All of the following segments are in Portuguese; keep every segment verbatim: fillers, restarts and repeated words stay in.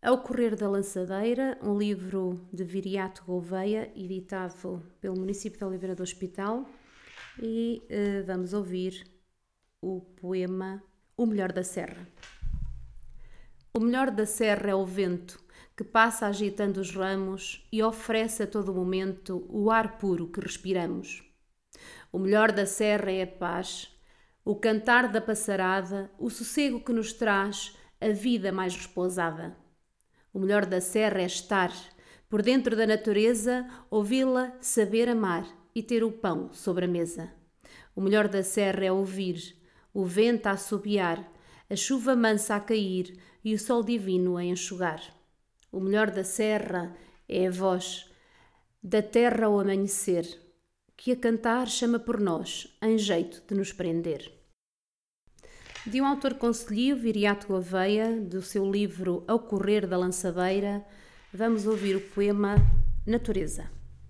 Ao Correr da Lançadeira, um livro de Viriato Gouveia, editado pelo município de Oliveira do Hospital, e uh, vamos ouvir o poema O Melhor da Serra. O melhor da serra é o vento que passa agitando os ramos e oferece a todo momento o ar puro que respiramos. O melhor da serra é a paz, o cantar da passarada, o sossego que nos traz a vida mais repousada. O melhor da serra é estar por dentro da natureza, ouvi-la, saber amar e ter o pão sobre a mesa. O melhor da serra é ouvir o vento a assobiar, a chuva mansa a cair e o sol divino a enxugar. O melhor da serra é a voz da terra ao amanhecer, que a cantar chama por nós, em jeito de nos prender. De um autor concelhio, Viriato Gouveia, do seu livro Ao Correr da Lançadeira, vamos ouvir o poema Natureza.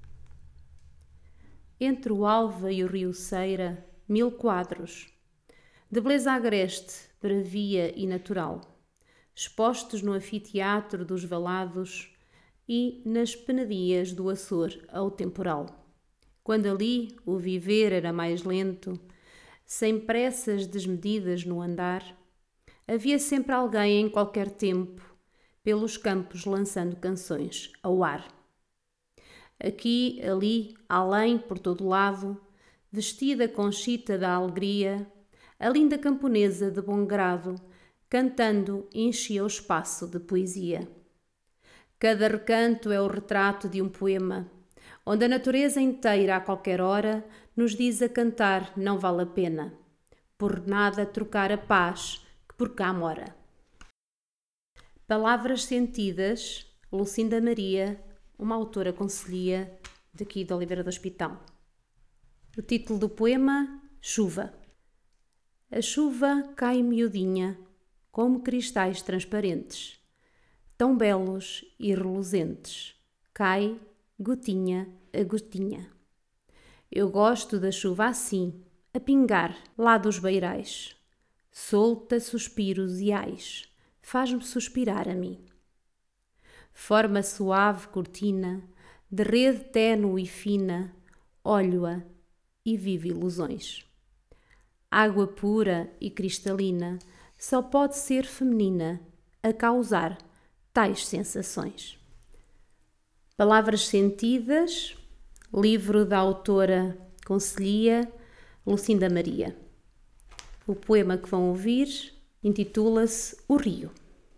Entre o Alva e o rio Ceira, mil quadros, de beleza agreste, bravia e natural, expostos no anfiteatro dos valados e nas penadias do Açor ao temporal. Quando ali o viver era mais lento, sem pressas desmedidas no andar, havia sempre alguém em qualquer tempo, pelos campos lançando canções ao ar. Aqui, ali, além, por todo lado, vestida com chita da alegria, a linda camponesa de bom grado, cantando, enchia o espaço de poesia. Cada recanto é o retrato de um poema, onde a natureza inteira, a qualquer hora, nos diz a cantar não vale a pena, por nada trocar a paz que por cá mora. Palavras sentidas, Lucinda Maria, uma autora concelhia daqui de Oliveira do Hospital. O título do poema, Chuva. A chuva cai miudinha, como cristais transparentes, tão belos e reluzentes, cai gotinha a gotinha. Eu gosto da chuva assim, a pingar lá dos beirais, solta suspiros e ais, faz-me suspirar a mim. Forma suave cortina, de rede ténue e fina, olho-a e vive ilusões. Água pura e cristalina só pode ser feminina a causar tais sensações. Palavras sentidas, livro da autora concelhia Lucinda Maria. O poema que vão ouvir intitula-se O Rio.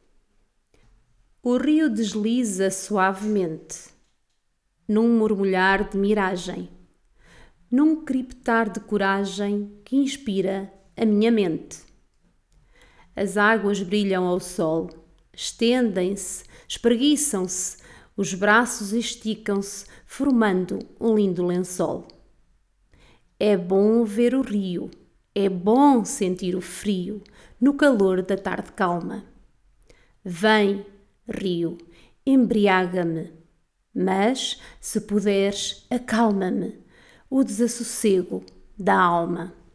O rio desliza suavemente, num murmulhar de miragem, num criptar de coragem que inspira a minha mente. As águas brilham ao sol, estendem-se, espreguiçam-se, os braços esticam-se, formando um lindo lençol. É bom ver o rio, é bom sentir o frio no calor da tarde calma. Vem, rio, embriaga-me, mas, se puderes, acalma-me o desassossego da alma.